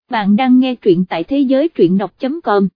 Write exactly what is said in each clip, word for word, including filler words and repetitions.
bạn đang nghe truyện tại thế giới truyện đọc chấm com.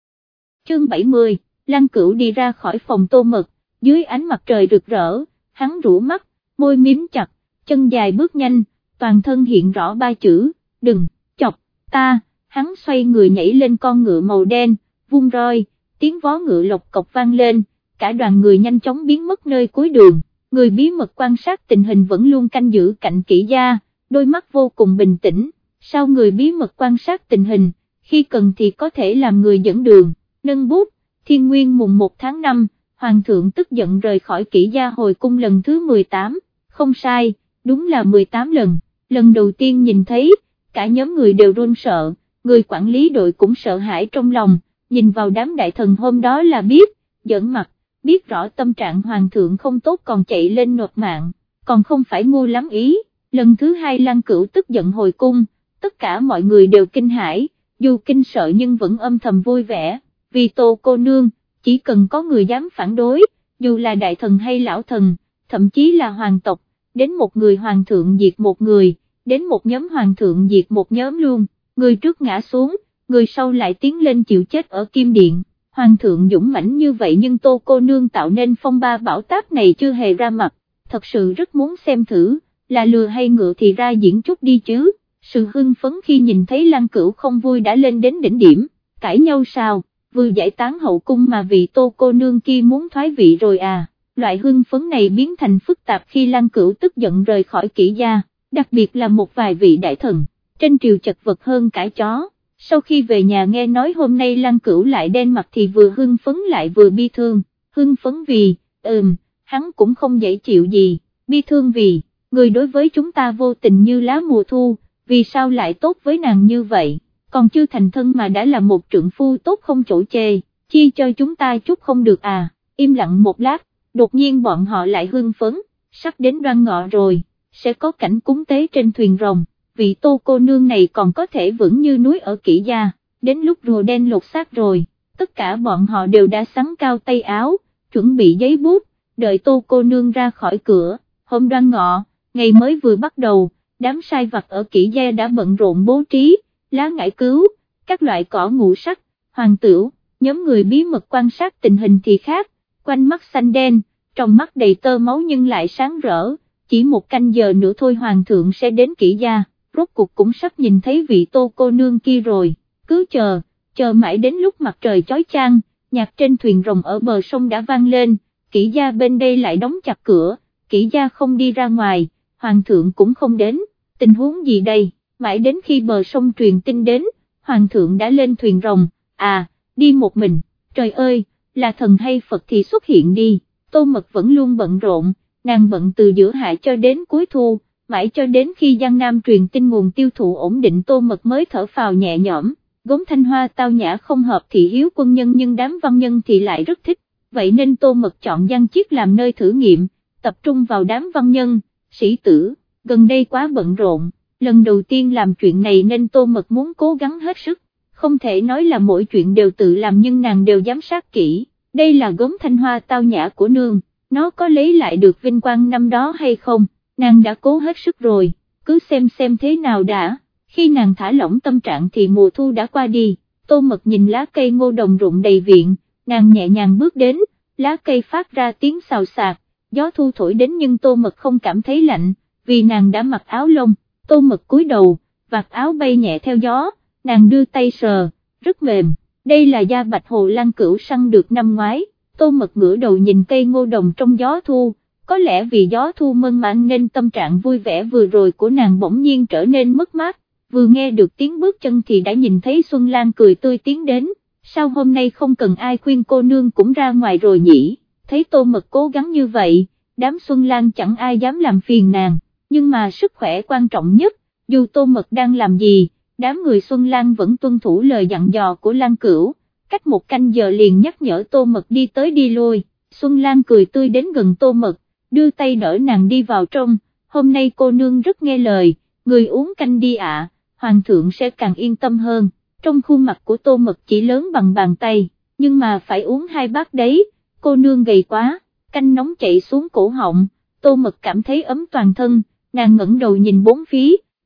Chương bảy mươi, Lăng Cửu đi ra khỏi phòng Tô Mật, dưới ánh mặt trời rực rỡ, hắn rũ mắt, môi miếm chặt, chân dài bước nhanh, toàn thân hiện rõ ba chữ, đừng, chọc, ta, hắn xoay người nhảy lên con ngựa màu đen, vung roi, tiếng vó ngựa lộc cộc vang lên, cả đoàn người nhanh chóng biến mất nơi cuối đường, người bí mật quan sát tình hình vẫn luôn canh giữ cạnh Kỷ gia, đôi mắt vô cùng bình tĩnh. Sao người bí mật quan sát tình hình, khi cần thì có thể làm người dẫn đường, nâng bút, Thiên Nguyên mùng một tháng năm, Hoàng thượng tức giận rời khỏi Kỷ gia hồi cung lần thứ mười tám, không sai, đúng là mười tám lần, lần đầu tiên nhìn thấy, cả nhóm người đều run sợ, người quản lý đội cũng sợ hãi trong lòng, nhìn vào đám đại thần hôm đó là biết, giỡn mặt, biết rõ tâm trạng Hoàng thượng không tốt còn chạy lên nộp mạng, còn không phải ngu lắm ý, lần thứ hai Lăng Cửu tức giận hồi cung. Tất cả mọi người đều kinh hãi, dù kinh sợ nhưng vẫn âm thầm vui vẻ, vì Tô cô nương, chỉ cần có người dám phản đối, dù là đại thần hay lão thần, thậm chí là hoàng tộc, đến một người hoàng thượng diệt một người, đến một nhóm hoàng thượng diệt một nhóm luôn, người trước ngã xuống, người sau lại tiến lên chịu chết ở Kim Điện, hoàng thượng dũng mãnh như vậy nhưng Tô cô nương tạo nên phong ba bão táp này chưa hề ra mặt, thật sự rất muốn xem thử, là lừa hay ngựa thì ra diễn chút đi chứ. Sự hưng phấn khi nhìn thấy Lăng Cửu không vui đã lên đến đỉnh điểm, cãi nhau sao, vừa giải tán hậu cung mà vị Tô cô nương kia muốn thoái vị rồi à, loại hưng phấn này biến thành phức tạp khi Lăng Cửu tức giận rời khỏi Kỷ gia, đặc biệt là một vài vị đại thần, trên triều chật vật hơn cả chó, sau khi về nhà nghe nói hôm nay Lăng Cửu lại đen mặt thì vừa hưng phấn lại vừa bi thương, hưng phấn vì, ừm, hắn cũng không dễ chịu gì, bi thương vì, người đối với chúng ta vô tình như lá mùa thu. Vì sao lại tốt với nàng như vậy, còn chưa thành thân mà đã là một trượng phu tốt không chỗ chê, chi cho chúng ta chút không được à, im lặng một lát, đột nhiên bọn họ lại hưng phấn, sắp đến đoan ngọ rồi, sẽ có cảnh cúng tế trên thuyền rồng, vị Tô cô nương này còn có thể vững như núi ở Kỷ gia, đến lúc rùa đen lột xác rồi, tất cả bọn họ đều đã sắn cao tay áo, chuẩn bị giấy bút, đợi Tô cô nương ra khỏi cửa, hôm đoan ngọ, ngày mới vừa bắt đầu. Đám sai vặt ở Kỷ gia đã bận rộn bố trí, lá ngải cứu, các loại cỏ ngũ sắc, hoàng tửu, nhóm người bí mật quan sát tình hình thì khác, quanh mắt xanh đen, trong mắt đầy tơ máu nhưng lại sáng rỡ, chỉ một canh giờ nữa thôi hoàng thượng sẽ đến Kỷ gia, rốt cuộc cũng sắp nhìn thấy vị Tô cô nương kia rồi, cứ chờ, chờ mãi đến lúc mặt trời chói chang, nhạc trên thuyền rồng ở bờ sông đã vang lên, Kỷ gia bên đây lại đóng chặt cửa, Kỷ gia không đi ra ngoài, hoàng thượng cũng không đến. Tình huống gì đây, mãi đến khi bờ sông truyền tin đến, hoàng thượng đã lên thuyền rồng, à, đi một mình, trời ơi, là thần hay Phật thì xuất hiện đi, Tô Mật vẫn luôn bận rộn, nàng bận từ giữa hạ cho đến cuối thu, mãi cho đến khi Giang Nam truyền tin nguồn tiêu thụ ổn định Tô Mật mới thở phào nhẹ nhõm, gốm Thanh Hoa tao nhã không hợp thị hiếu quân nhân nhưng đám văn nhân thì lại rất thích, vậy nên Tô Mật chọn Giang Chiết làm nơi thử nghiệm, tập trung vào đám văn nhân, sĩ tử. Gần đây quá bận rộn, lần đầu tiên làm chuyện này nên Tô Mật muốn cố gắng hết sức, không thể nói là mỗi chuyện đều tự làm nhưng nàng đều giám sát kỹ, đây là gốm Thanh Hoa tao nhã của nương, nó có lấy lại được vinh quang năm đó hay không, nàng đã cố hết sức rồi, cứ xem xem thế nào đã, khi nàng thả lỏng tâm trạng thì mùa thu đã qua đi, Tô Mật nhìn lá cây ngô đồng rụng đầy viện, nàng nhẹ nhàng bước đến, lá cây phát ra tiếng xào xạc, gió thu thổi đến nhưng Tô Mật không cảm thấy lạnh. Vì nàng đã mặc áo lông, Tô Mật cúi đầu, vạt áo bay nhẹ theo gió, nàng đưa tay sờ, rất mềm, đây là da bạch hồ Lăng Cửu săn được năm ngoái, Tô Mật ngửa đầu nhìn cây ngô đồng trong gió thu, có lẽ vì gió thu mơn man nên tâm trạng vui vẻ vừa rồi của nàng bỗng nhiên trở nên mất mát, vừa nghe được tiếng bước chân thì đã nhìn thấy Xuân Lan cười tươi tiến đến, sao hôm nay không cần ai khuyên cô nương cũng ra ngoài rồi nhỉ, thấy Tô Mật cố gắng như vậy, đám Xuân Lan chẳng ai dám làm phiền nàng. Nhưng mà sức khỏe quan trọng nhất, dù Tô Mật đang làm gì, đám người Xuân Lan vẫn tuân thủ lời dặn dò của Lăng Cửu, cách một canh giờ liền nhắc nhở Tô Mật đi tới đi lui, Xuân Lan cười tươi đến gần Tô Mật, đưa tay đỡ nàng đi vào trong, hôm nay cô nương rất nghe lời, người uống canh đi ạ, hoàng thượng sẽ càng yên tâm hơn, trong khuôn mặt của Tô Mật chỉ lớn bằng bàn tay, nhưng mà phải uống hai bát đấy, cô nương gầy quá, canh nóng chạy xuống cổ họng, Tô Mật cảm thấy ấm toàn thân. Nàng ngẩng đầu nhìn bốn phía,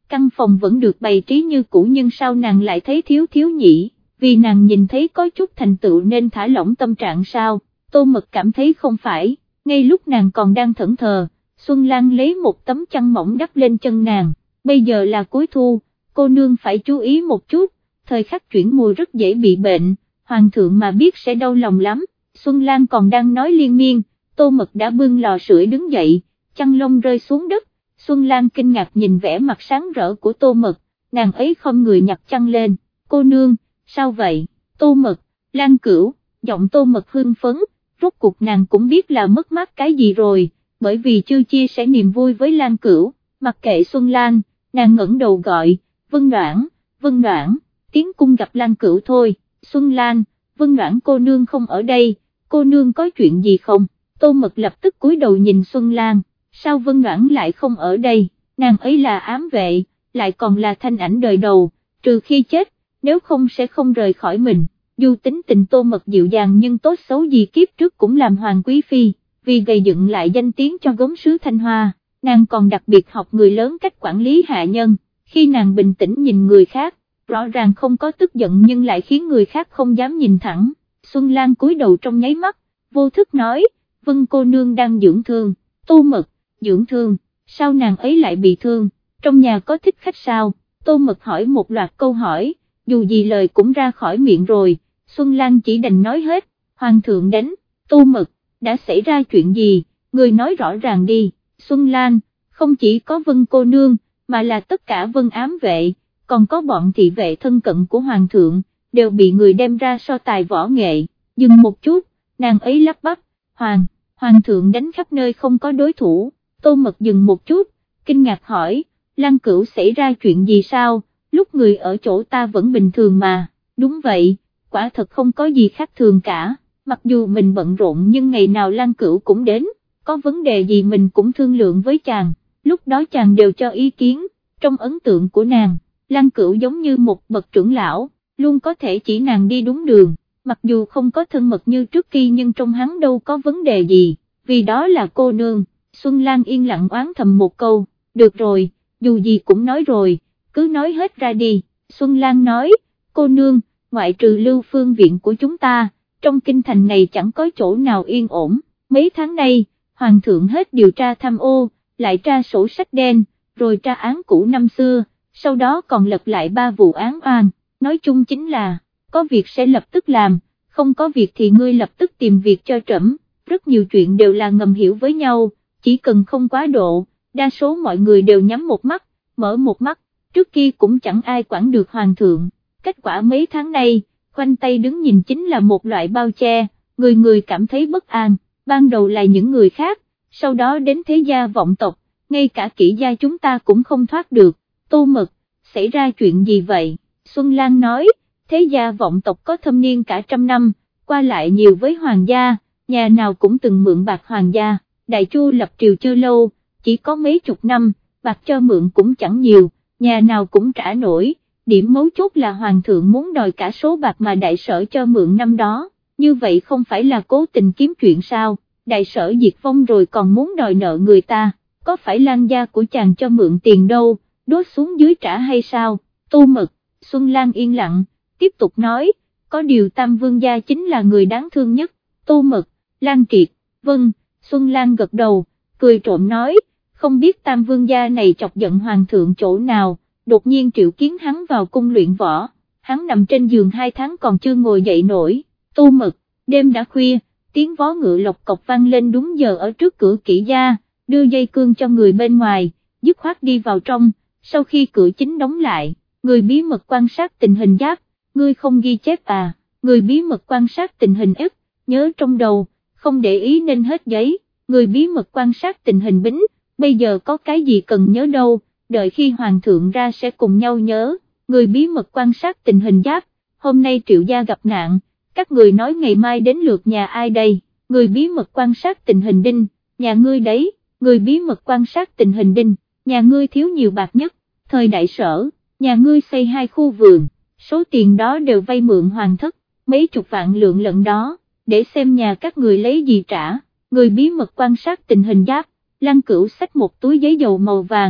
căn phòng vẫn được bày trí như cũ nhưng sao nàng lại thấy thiếu thiếu nhỉ, vì nàng nhìn thấy có chút thành tựu nên thả lỏng tâm trạng sao, Tô Mật cảm thấy không phải, ngay lúc nàng còn đang thẫn thờ, Xuân Lan lấy một tấm chăn mỏng đắp lên chân nàng, bây giờ là cuối thu, cô nương phải chú ý một chút, thời khắc chuyển mùa rất dễ bị bệnh, hoàng thượng mà biết sẽ đau lòng lắm. Xuân Lan còn đang nói liên miên, Tô Mật đã bưng lò sưởi đứng dậy, chăn lông rơi xuống đất, Xuân Lan kinh ngạc nhìn vẻ mặt sáng rỡ của Tô Mật, nàng ấy không người nhặt chăn lên, cô nương, sao vậy, Tô Mật, Lan Cửu, giọng Tô Mật hưng phấn, rốt cuộc nàng cũng biết là mất mát cái gì rồi, bởi vì chưa chia sẻ niềm vui với Lan Cửu, mặc kệ Xuân Lan, nàng ngẩng đầu gọi, Vân Noãn, Vân Noãn, tiến cung gặp Lan Cửu thôi, Xuân Lan, Vân Noãn cô nương không ở đây, cô nương có chuyện gì không, Tô Mật lập tức cúi đầu nhìn Xuân Lan, sao Vân Noãn lại không ở đây, nàng ấy là ám vệ, lại còn là thanh ảnh đời đầu, trừ khi chết, nếu không sẽ không rời khỏi mình, dù tính tình Tô Mật dịu dàng nhưng tốt xấu gì kiếp trước cũng làm hoàng quý phi, vì gây dựng lại danh tiếng cho gốm sứ Thanh Hoa, nàng còn đặc biệt học người lớn cách quản lý hạ nhân, khi nàng bình tĩnh nhìn người khác, rõ ràng không có tức giận nhưng lại khiến người khác không dám nhìn thẳng, Xuân Lan cúi đầu trong nháy mắt, vô thức nói, Vân cô nương đang dưỡng thương, Tô Mật, dưỡng thương, sao nàng ấy lại bị thương, trong nhà có thích khách sao, Tô Mật hỏi một loạt câu hỏi, dù gì lời cũng ra khỏi miệng rồi, Xuân Lan chỉ đành nói hết, hoàng thượng đánh, Tô Mật, đã xảy ra chuyện gì, người nói rõ ràng đi, Xuân Lan, không chỉ có Vân cô nương, mà là tất cả Vân ám vệ, còn có bọn thị vệ thân cận của hoàng thượng, đều bị người đem ra so tài võ nghệ, dừng một chút, nàng ấy lắp bắp, hoàng, hoàng thượng đánh khắp nơi không có đối thủ, Tô Mật dừng một chút, kinh ngạc hỏi, Lan Cửu xảy ra chuyện gì sao, lúc người ở chỗ ta vẫn bình thường mà, đúng vậy, quả thật không có gì khác thường cả, mặc dù mình bận rộn nhưng ngày nào Lan Cửu cũng đến, có vấn đề gì mình cũng thương lượng với chàng, lúc đó chàng đều cho ý kiến, trong ấn tượng của nàng, Lan Cửu giống như một bậc trưởng lão, luôn có thể chỉ nàng đi đúng đường, mặc dù không có thân mật như trước kia nhưng trong hắn đâu có vấn đề gì, vì đó là cô nương, Xuân Lan yên lặng oán thầm một câu, được rồi, dù gì cũng nói rồi, cứ nói hết ra đi, Xuân Lan nói, cô nương, ngoại trừ Lưu Phương viện của chúng ta, trong kinh thành này chẳng có chỗ nào yên ổn, mấy tháng nay, hoàng thượng hết điều tra tham ô, lại tra sổ sách đen, rồi tra án cũ năm xưa, sau đó còn lật lại ba vụ án oan, nói chung chính là, có việc sẽ lập tức làm, không có việc thì ngươi lập tức tìm việc cho trẫm, rất nhiều chuyện đều là ngầm hiểu với nhau, chỉ cần không quá độ, đa số mọi người đều nhắm một mắt, mở một mắt, trước kia cũng chẳng ai quản được hoàng thượng, kết quả mấy tháng nay, khoanh tay đứng nhìn chính là một loại bao che, người người cảm thấy bất an, ban đầu là những người khác, sau đó đến thế gia vọng tộc, ngay cả kỹ gia chúng ta cũng không thoát được, Tô Mật, xảy ra chuyện gì vậy, Xuân Lan nói, thế gia vọng tộc có thâm niên cả trăm năm, qua lại nhiều với hoàng gia, nhà nào cũng từng mượn bạc hoàng gia, Đại Chu lập triều chưa lâu, chỉ có mấy chục năm, bạc cho mượn cũng chẳng nhiều, nhà nào cũng trả nổi, điểm mấu chốt là hoàng thượng muốn đòi cả số bạc mà đại sở cho mượn năm đó, như vậy không phải là cố tình kiếm chuyện sao, đại sở diệt vong rồi còn muốn đòi nợ người ta, có phải Lan gia của chàng cho mượn tiền đâu, đốt xuống dưới trả hay sao, Tô Mật, Xuân Lan yên lặng, tiếp tục nói, có điều Tam Vương gia chính là người đáng thương nhất, Tô Mật, Lan Triệt, vâng, Xuân Lan gật đầu, cười trộm nói, không biết Tam Vương gia này chọc giận hoàng thượng chỗ nào, đột nhiên triệu kiến hắn vào cung luyện võ, hắn nằm trên giường hai tháng còn chưa ngồi dậy nổi, Tô Mật, đêm đã khuya, tiếng vó ngựa lộc cộc vang lên đúng giờ ở trước cửa kỹ gia, đưa dây cương cho người bên ngoài, dứt khoát đi vào trong, sau khi cửa chính đóng lại, người bí mật quan sát tình hình giáp, ngươi không ghi chép à, người bí mật quan sát tình hình ức, nhớ trong đầu, không để ý nên hết giấy, người bí mật quan sát tình hình bính, bây giờ có cái gì cần nhớ đâu, đợi khi hoàng thượng ra sẽ cùng nhau nhớ, người bí mật quan sát tình hình giáp, hôm nay Triệu gia gặp nạn, các người nói ngày mai đến lượt nhà ai đây, người bí mật quan sát tình hình đinh, nhà ngươi đấy, người bí mật quan sát tình hình đinh, nhà ngươi thiếu nhiều bạc nhất, thời đại sở, nhà ngươi xây hai khu vườn, số tiền đó đều vay mượn hoàng thất, mấy chục vạn lượng lận đó, để xem nhà các người lấy gì trả, người bí mật quan sát tình hình giáp, Lan Cửu xách một túi giấy dầu màu vàng,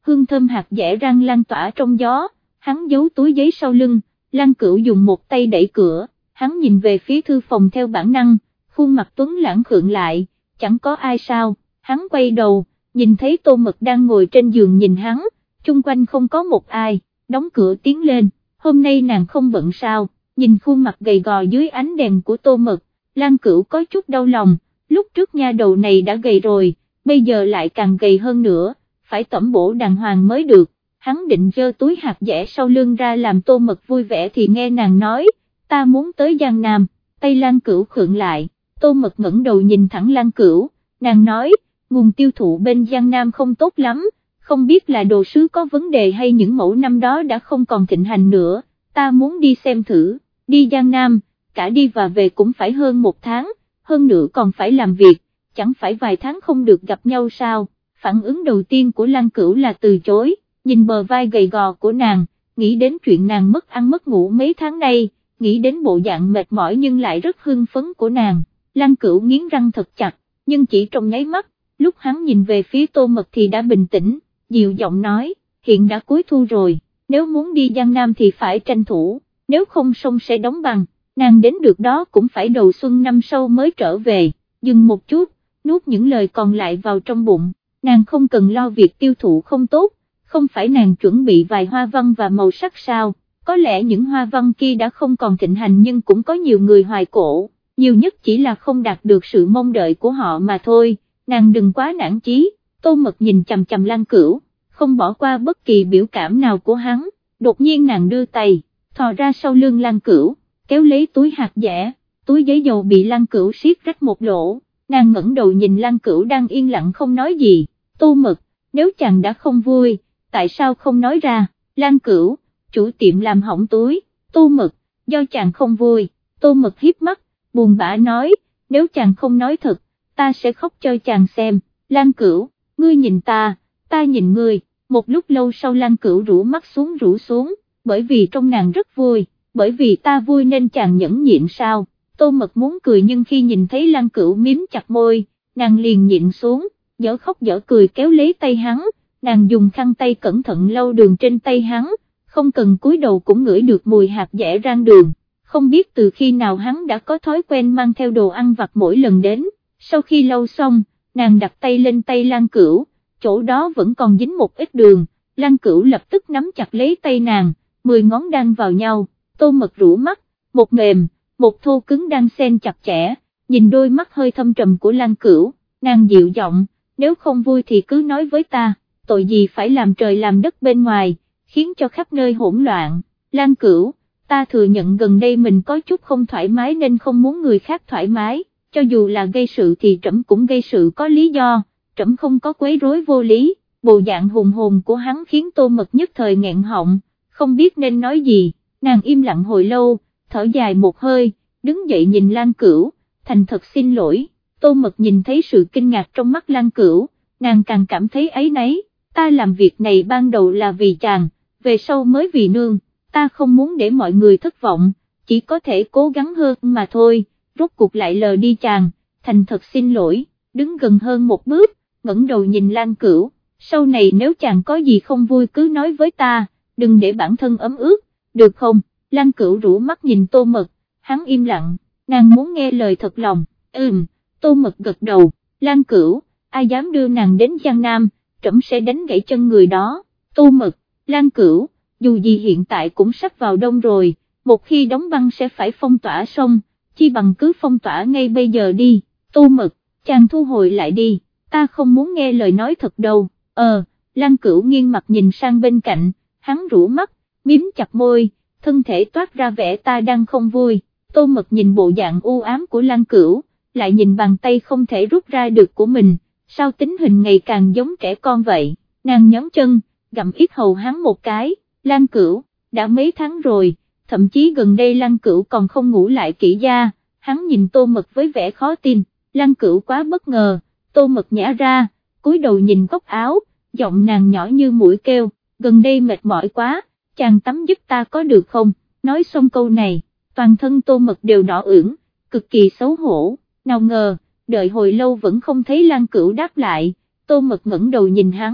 hương thơm hạt dẻ rang lan tỏa trong gió, hắn giấu túi giấy sau lưng, Lan Cửu dùng một tay đẩy cửa, hắn nhìn về phía thư phòng theo bản năng, khuôn mặt tuấn lãng khựng lại, chẳng có ai sao, hắn quay đầu, nhìn thấy Tô Mật đang ngồi trên giường nhìn hắn, chung quanh không có một ai, đóng cửa tiến lên, hôm nay nàng không bận sao, nhìn khuôn mặt gầy gò dưới ánh đèn của Tô Mật, Lan Cửu có chút đau lòng, lúc trước nha đầu này đã gầy rồi, bây giờ lại càng gầy hơn nữa, phải tẩm bổ đàng hoàng mới được, hắn định giơ túi hạt dẻ sau lưng ra làm Tô Mật vui vẻ thì nghe nàng nói, ta muốn tới Giang Nam, tay Lan Cửu khựng lại, Tô Mật ngẩng đầu nhìn thẳng Lan Cửu, nàng nói, nguồn tiêu thụ bên Giang Nam không tốt lắm, không biết là đồ sứ có vấn đề hay những mẫu năm đó đã không còn thịnh hành nữa, ta muốn đi xem thử, đi Giang Nam, cả đi và về cũng phải hơn một tháng, hơn nữa còn phải làm việc, chẳng phải vài tháng không được gặp nhau sao, phản ứng đầu tiên của Lan Cửu là từ chối, nhìn bờ vai gầy gò của nàng, nghĩ đến chuyện nàng mất ăn mất ngủ mấy tháng nay, nghĩ đến bộ dạng mệt mỏi nhưng lại rất hưng phấn của nàng, Lan Cửu nghiến răng thật chặt, nhưng chỉ trong nháy mắt, lúc hắn nhìn về phía Tô Mật thì đã bình tĩnh, dịu giọng nói, hiện đã cuối thu rồi, nếu muốn đi Giang Nam thì phải tranh thủ, nếu không sông sẽ đóng băng, nàng đến được đó cũng phải đầu xuân năm sau mới trở về, dừng một chút, nuốt những lời còn lại vào trong bụng, nàng không cần lo việc tiêu thụ không tốt, không phải nàng chuẩn bị vài hoa văn và màu sắc sao, có lẽ những hoa văn kia đã không còn thịnh hành nhưng cũng có nhiều người hoài cổ, nhiều nhất chỉ là không đạt được sự mong đợi của họ mà thôi, nàng đừng quá nản chí. Tô Mật nhìn chằm chằm Lan Cửu, không bỏ qua bất kỳ biểu cảm nào của hắn, đột nhiên nàng đưa tay, thò ra sau lưng Lan Cửu, kéo lấy túi hạt dẻ, túi giấy dầu bị Lan Cửu siết rách một lỗ, nàng ngẩng đầu nhìn Lan Cửu đang yên lặng không nói gì, Tô Mật, nếu chàng đã không vui, tại sao không nói ra, Lan Cửu, chủ tiệm làm hỏng túi, Tô Mật, do chàng không vui, Tô Mật hiếp mắt, buồn bã nói, nếu chàng không nói thật, ta sẽ khóc cho chàng xem, Lan Cửu, ngươi nhìn ta, ta nhìn ngươi, một lúc lâu sau Lan Cửu rũ mắt xuống rũ xuống, bởi vì trong nàng rất vui, bởi vì ta vui nên chàng nhẫn nhịn sao, Tô Mật muốn cười nhưng khi nhìn thấy Lan Cửu miếm chặt môi, nàng liền nhịn xuống, dở khóc dở cười kéo lấy tay hắn, nàng dùng khăn tay cẩn thận lau đường trên tay hắn, không cần cúi đầu cũng ngửi được mùi hạt dẻ rang đường, không biết từ khi nào hắn đã có thói quen mang theo đồ ăn vặt mỗi lần đến, sau khi lau xong, nàng đặt tay lên tay Lan Cửu, chỗ đó vẫn còn dính một ít đường, Lan Cửu lập tức nắm chặt lấy tay nàng, mười ngón đan vào nhau, Tô Mật rũ mắt, một mềm, một thô cứng đang xen chặt chẽ, nhìn đôi mắt hơi thâm trầm của Lan Cửu, nàng dịu giọng, nếu không vui thì cứ nói với ta, tội gì phải làm trời làm đất bên ngoài, khiến cho khắp nơi hỗn loạn, Lan Cửu, ta thừa nhận gần đây mình có chút không thoải mái nên không muốn người khác thoải mái, cho dù là gây sự thì trẫm cũng gây sự có lý do, trẫm không có quấy rối vô lý, bộ dạng hùng hồn của hắn khiến Tô Mật nhất thời nghẹn họng, không biết nên nói gì, nàng im lặng hồi lâu, thở dài một hơi, đứng dậy nhìn Lan Cửu, thành thật xin lỗi, Tô Mật nhìn thấy sự kinh ngạc trong mắt Lan Cửu, nàng càng cảm thấy áy náy, ta làm việc này ban đầu là vì chàng, về sau mới vì nương, ta không muốn để mọi người thất vọng, chỉ có thể cố gắng hơn mà thôi, rốt cuộc lại lờ đi chàng, thành thật xin lỗi, đứng gần hơn một bước, ngẩng đầu nhìn Lan Cửu, sau này nếu chàng có gì không vui cứ nói với ta, đừng để bản thân ấm ướt, được không? Lan Cửu rũ mắt nhìn Tô Mật, hắn im lặng, nàng muốn nghe lời thật lòng, ừm, Tô Mật gật đầu, Lan Cửu, ai dám đưa nàng đến Giang Nam, trẫm sẽ đánh gãy chân người đó, Tô Mật, Lan Cửu, dù gì hiện tại cũng sắp vào đông rồi, một khi đóng băng sẽ phải phong tỏa sông, chi bằng cứ phong tỏa ngay bây giờ đi, Tô Mật, chàng thu hồi lại đi, ta không muốn nghe lời nói thật đâu, ờ, Lan Cửu nghiêng mặt nhìn sang bên cạnh, hắn rũ mắt, miếm chặt môi, thân thể toát ra vẻ ta đang không vui, Tô Mật nhìn bộ dạng u ám của Lan Cửu, lại nhìn bàn tay không thể rút ra được của mình, sao tính hình ngày càng giống trẻ con vậy, nàng nhón chân, gặm ít hầu hắn một cái, Lan Cửu, đã mấy tháng rồi, thậm chí gần đây Lan Cửu còn không ngủ lại kỹ gia, hắn nhìn Tô Mật với vẻ khó tin, Lan Cửu quá bất ngờ, Tô Mật nhả ra, cúi đầu nhìn góc áo, giọng nàng nhỏ như mũi kêu, gần đây mệt mỏi quá, chàng tắm giúp ta có được không, nói xong câu này, toàn thân Tô Mật đều đỏ ửng, cực kỳ xấu hổ, nào ngờ, đợi hồi lâu vẫn không thấy Lan Cửu đáp lại, Tô Mật ngẩng đầu nhìn hắn,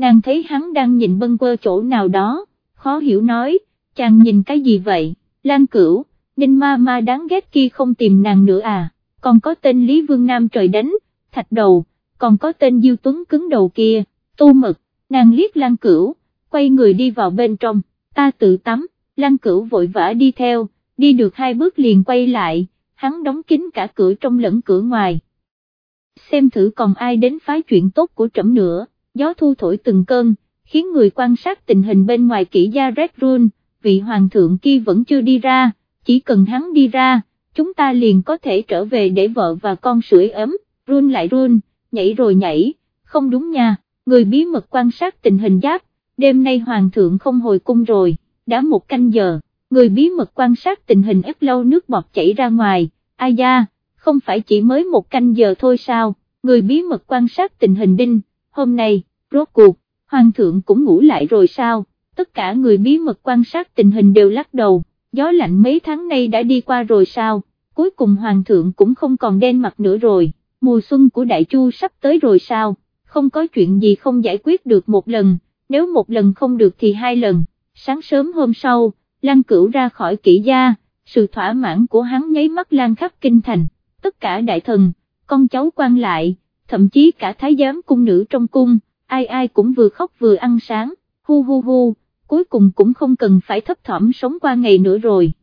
nàng thấy hắn đang nhìn bâng quơ chỗ nào đó, khó hiểu nói, chàng nhìn cái gì vậy, Lan Cửu, Ninh ma ma đáng ghét kia không tìm nàng nữa à, còn có tên Lý Vương Nam trời đánh, thạch đầu, còn có tên Diêu Tuấn cứng đầu kia, Tô Mực, nàng liếc Lan Cửu, quay người đi vào bên trong, ta tự tắm, Lan Cửu vội vã đi theo, đi được hai bước liền quay lại, hắn đóng kín cả cửa trong lẫn cửa ngoài. Xem thử còn ai đến phá chuyện tốt của trẫm nữa, gió thu thổi từng cơn, khiến người quan sát tình hình bên ngoài kỹ gia rét run, vị hoàng thượng kia vẫn chưa đi ra, chỉ cần hắn đi ra, chúng ta liền có thể trở về để vợ và con sưởi ấm, run lại run, nhảy rồi nhảy, không đúng nha, người bí mật quan sát tình hình giáp, đêm nay hoàng thượng không hồi cung rồi, đã một canh giờ, người bí mật quan sát tình hình ít lâu nước bọt chảy ra ngoài, ai da, không phải chỉ mới một canh giờ thôi sao, người bí mật quan sát tình hình đinh, hôm nay, rốt cuộc, hoàng thượng cũng ngủ lại rồi sao, tất cả người bí mật quan sát tình hình đều lắc đầu, gió lạnh mấy tháng nay đã đi qua rồi sao, cuối cùng hoàng thượng cũng không còn đen mặt nữa rồi, mùa xuân của Đại Chu sắp tới rồi sao, không có chuyện gì không giải quyết được một lần, nếu một lần không được thì hai lần, sáng sớm hôm sau, Lan Cửu ra khỏi kỹ gia, sự thỏa mãn của hắn nháy mắt lan khắp kinh thành, tất cả đại thần, con cháu quan lại, thậm chí cả thái giám cung nữ trong cung, ai ai cũng vừa khóc vừa ăn sáng, hu hu hu, cuối cùng cũng không cần phải thấp thỏm sống qua ngày nữa rồi.